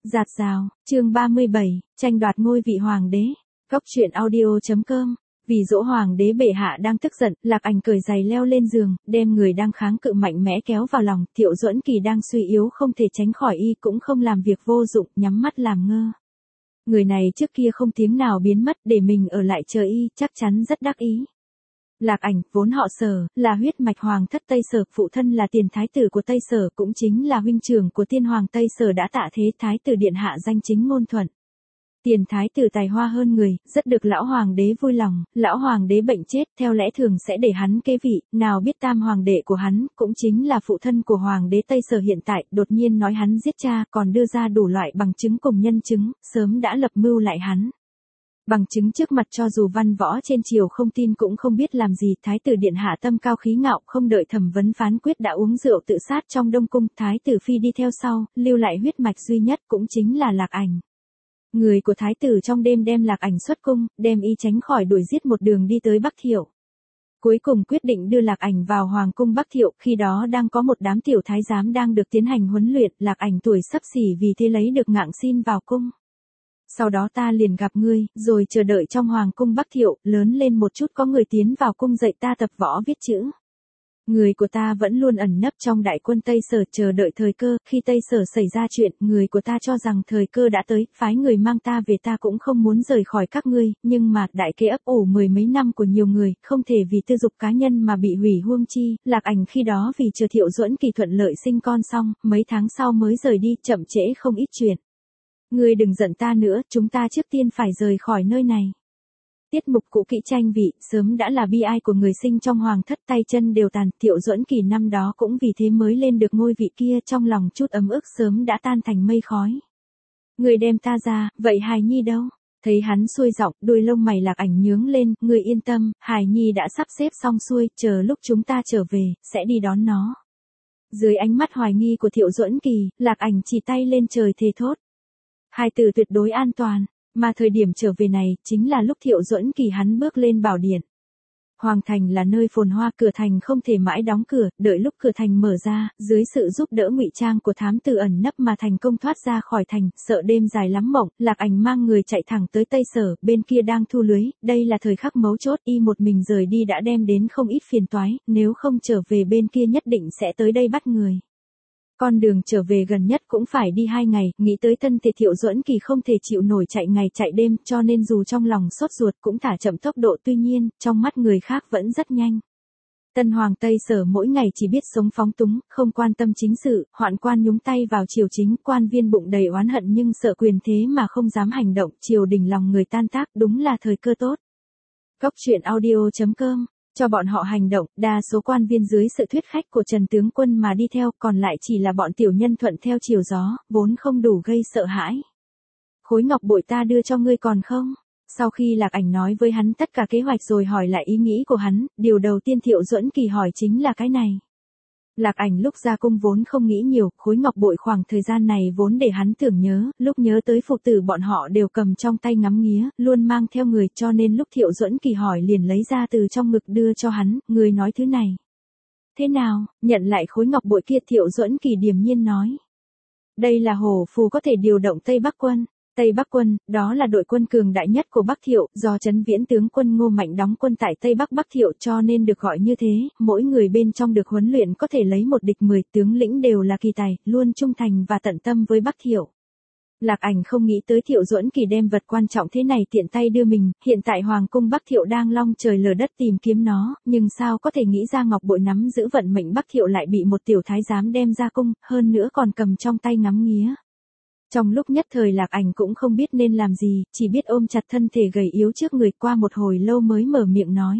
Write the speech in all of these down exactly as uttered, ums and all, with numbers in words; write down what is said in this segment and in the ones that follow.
Giạt rào, chương ba mươi bảy, tranh đoạt ngôi vị hoàng đế. Góc truyện audio.com. Vì dỗ hoàng đế bệ hạ đang tức giận, Lạc Ảnh cởi giày leo lên giường, đem người đang kháng cự mạnh mẽ kéo vào lòng. Thiệu Duẫn Kỳ đang suy yếu không thể tránh khỏi y cũng không làm việc vô dụng, nhắm mắt làm ngơ. Người này trước kia không tiếng nào biến mất, để mình ở lại chờ y, chắc chắn rất đắc ý. Lạc Ảnh, vốn họ Sở, là huyết mạch hoàng thất Tây Sở, phụ thân là tiền thái tử của Tây Sở, cũng chính là huynh trưởng của tiên hoàng Tây Sở đã tạ thế. Thái tử điện hạ danh chính ngôn thuận. Tiền thái tử tài hoa hơn người, rất được lão hoàng đế vui lòng. Lão hoàng đế bệnh chết, theo lẽ thường sẽ để hắn kế vị, nào biết tam hoàng đệ của hắn, cũng chính là phụ thân của hoàng đế Tây Sở hiện tại, đột nhiên nói hắn giết cha, còn đưa ra đủ loại bằng chứng cùng nhân chứng, sớm đã lập mưu lại hắn. Bằng chứng trước mặt cho dù văn võ trên triều không tin cũng không biết làm gì. Thái tử điện hạ tâm cao khí ngạo, không đợi thẩm vấn phán quyết đã uống rượu tự sát trong đông cung. Thái tử phi đi theo sau, lưu lại huyết mạch duy nhất cũng chính là Lạc Ảnh. Người của thái tử trong đêm đem Lạc Ảnh xuất cung, đem y tránh khỏi đuổi giết một đường đi tới Bắc Thiệu. Cuối cùng quyết định đưa Lạc Ảnh vào hoàng cung Bắc Thiệu, khi đó đang có một đám tiểu thái giám đang được tiến hành huấn luyện. Lạc Ảnh tuổi sắp xỉ vì thế lấy được ngạng xin vào cung. Sau đó ta liền gặp ngươi, rồi chờ đợi trong hoàng cung Bắc Thiệu, lớn lên một chút có người tiến vào cung dạy ta tập võ viết chữ. Người của ta vẫn luôn ẩn nấp trong đại quân Tây Sở chờ đợi thời cơ, khi Tây Sở xảy ra chuyện, người của ta cho rằng thời cơ đã tới, phái người mang ta về. Ta cũng không muốn rời khỏi các ngươi, nhưng mà đại kế ấp ủ mười mấy năm của nhiều người, không thể vì tư dục cá nhân mà bị hủy huông chi. Lạc Ảnh khi đó vì chờ Thiệu Duẫn Kỳ thuận lợi sinh con xong, mấy tháng sau mới rời đi, chậm trễ không ít chuyện. Ngươi đừng giận ta nữa, chúng ta trước tiên phải rời khỏi nơi này. Tiết mục cũ kỹ tranh vị, sớm đã là bi ai của người sinh trong hoàng thất, tay chân đều tàn. Thiệu Duẫn Kỳ năm đó cũng vì thế mới lên được ngôi vị kia, trong lòng chút ấm ức sớm đã tan thành mây khói. Ngươi đem ta ra, vậy hài nhi đâu? Thấy hắn xuôi giọng, đuôi lông mày Lạc Ảnh nhướng lên. Ngươi yên tâm, hài nhi đã sắp xếp xong xuôi, chờ lúc chúng ta trở về, sẽ đi đón nó. Dưới ánh mắt hoài nghi của Thiệu Duẫn Kỳ, Lạc Ảnh chỉ tay lên trời thề thốt. Hai từ tuyệt đối an toàn, mà thời điểm trở về này, chính là lúc Thiệu Duẫn Kỳ hắn bước lên bảo điện. Hoàng thành là nơi phồn hoa, cửa thành không thể mãi đóng cửa, đợi lúc cửa thành mở ra, dưới sự giúp đỡ ngụy trang của thám tử ẩn nấp mà thành công thoát ra khỏi thành. Sợ đêm dài lắm mộng, Lạc Ảnh mang người chạy thẳng tới Tây Sở, bên kia đang thu lưới, đây là thời khắc mấu chốt, y một mình rời đi đã đem đến không ít phiền toái, nếu không trở về bên kia nhất định sẽ tới đây bắt người. Con đường trở về gần nhất cũng phải đi hai ngày, nghĩ tới thân thể Thiệu Duẫn Kỳ không thể chịu nổi chạy ngày chạy đêm, cho nên dù trong lòng sốt ruột cũng thả chậm tốc độ, tuy nhiên, trong mắt người khác vẫn rất nhanh. Tân hoàng Tây Sở mỗi ngày chỉ biết sống phóng túng, không quan tâm chính sự, hoạn quan nhúng tay vào triều chính, quan viên bụng đầy oán hận nhưng sợ quyền thế mà không dám hành động, triều đình lòng người tan tác, đúng là thời cơ tốt. Góc truyện audio.com. Cho bọn họ hành động, đa số quan viên dưới sự thuyết khách của Trần tướng quân mà đi theo, còn lại chỉ là bọn tiểu nhân thuận theo chiều gió, vốn không đủ gây sợ hãi. Khối ngọc bội ta đưa cho ngươi còn không? Sau khi Lạc Ảnh nói với hắn tất cả kế hoạch rồi hỏi lại ý nghĩ của hắn, điều đầu tiên Thiệu Duẫn Kỳ hỏi chính là cái này. Lạc Ảnh lúc ra cung vốn không nghĩ nhiều, khối ngọc bội khoảng thời gian này vốn để hắn tưởng nhớ, lúc nhớ tới phụ tử bọn họ đều cầm trong tay ngắm nghía, luôn mang theo người, cho nên lúc Thiệu Duẫn Kỳ hỏi liền lấy ra từ trong ngực đưa cho hắn. Người nói thứ này. Thế nào, nhận lại khối ngọc bội kia? Thiệu Duẫn Kỳ điềm nhiên nói. Đây là hổ phù có thể điều động Tây Bắc quân. Tây Bắc quân, đó là đội quân cường đại nhất của Bắc Thiệu, do Trấn Viễn tướng quân Ngô Mạnh đóng quân tại Tây Bắc Bắc Thiệu cho nên được gọi như thế, mỗi người bên trong được huấn luyện có thể lấy một địch mười, tướng lĩnh đều là kỳ tài, luôn trung thành và tận tâm với Bắc Thiệu. Lạc Ảnh không nghĩ tới Thiệu Duẫn Kỳ đem vật quan trọng thế này tiện tay đưa mình, hiện tại hoàng cung Bắc Thiệu đang long trời lở đất tìm kiếm nó, nhưng sao có thể nghĩ ra ngọc bội nắm giữ vận mệnh Bắc Thiệu lại bị một tiểu thái giám đem ra cung, hơn nữa còn cầm trong tay ngắm nghía. Trong lúc nhất thời Lạc Ảnh cũng không biết nên làm gì, chỉ biết ôm chặt thân thể gầy yếu trước người, qua một hồi lâu mới mở miệng nói.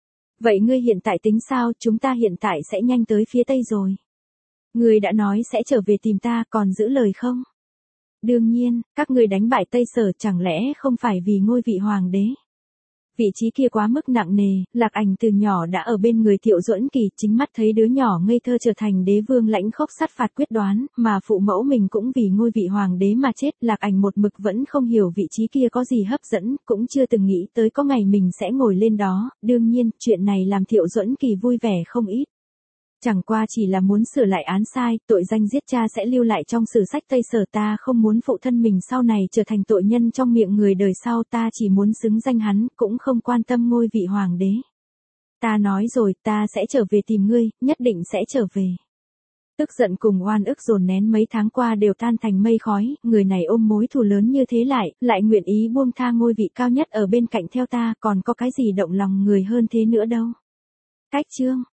Vậy ngươi hiện tại tính sao? Chúng ta hiện tại sẽ nhanh tới phía Tây rồi. Ngươi đã nói sẽ trở về tìm ta, còn giữ lời không? Đương nhiên, các ngươi đánh bại Tây Sở chẳng lẽ không phải vì ngôi vị hoàng đế? Vị trí kia quá mức nặng nề, Lạc Ảnh từ nhỏ đã ở bên người Thiệu Duẫn Kỳ, chính mắt thấy đứa nhỏ ngây thơ trở thành đế vương lãnh khốc sát phạt quyết đoán, mà phụ mẫu mình cũng vì ngôi vị hoàng đế mà chết. Lạc Ảnh một mực vẫn không hiểu vị trí kia có gì hấp dẫn, cũng chưa từng nghĩ tới có ngày mình sẽ ngồi lên đó, đương nhiên, chuyện này làm Thiệu Duẫn Kỳ vui vẻ không ít. Chẳng qua chỉ là muốn sửa lại án sai, tội danh giết cha sẽ lưu lại trong sử sách Tây Sở, ta không muốn phụ thân mình sau này trở thành tội nhân trong miệng người đời sau, ta chỉ muốn xứng danh hắn, cũng không quan tâm ngôi vị hoàng đế. Ta nói rồi, ta sẽ trở về tìm ngươi, nhất định sẽ trở về. Tức giận cùng oan ức dồn nén mấy tháng qua đều tan thành mây khói, người này ôm mối thù lớn như thế lại, lại nguyện ý buông tha ngôi vị cao nhất ở bên cạnh theo ta, còn có cái gì động lòng người hơn thế nữa đâu. Cách chương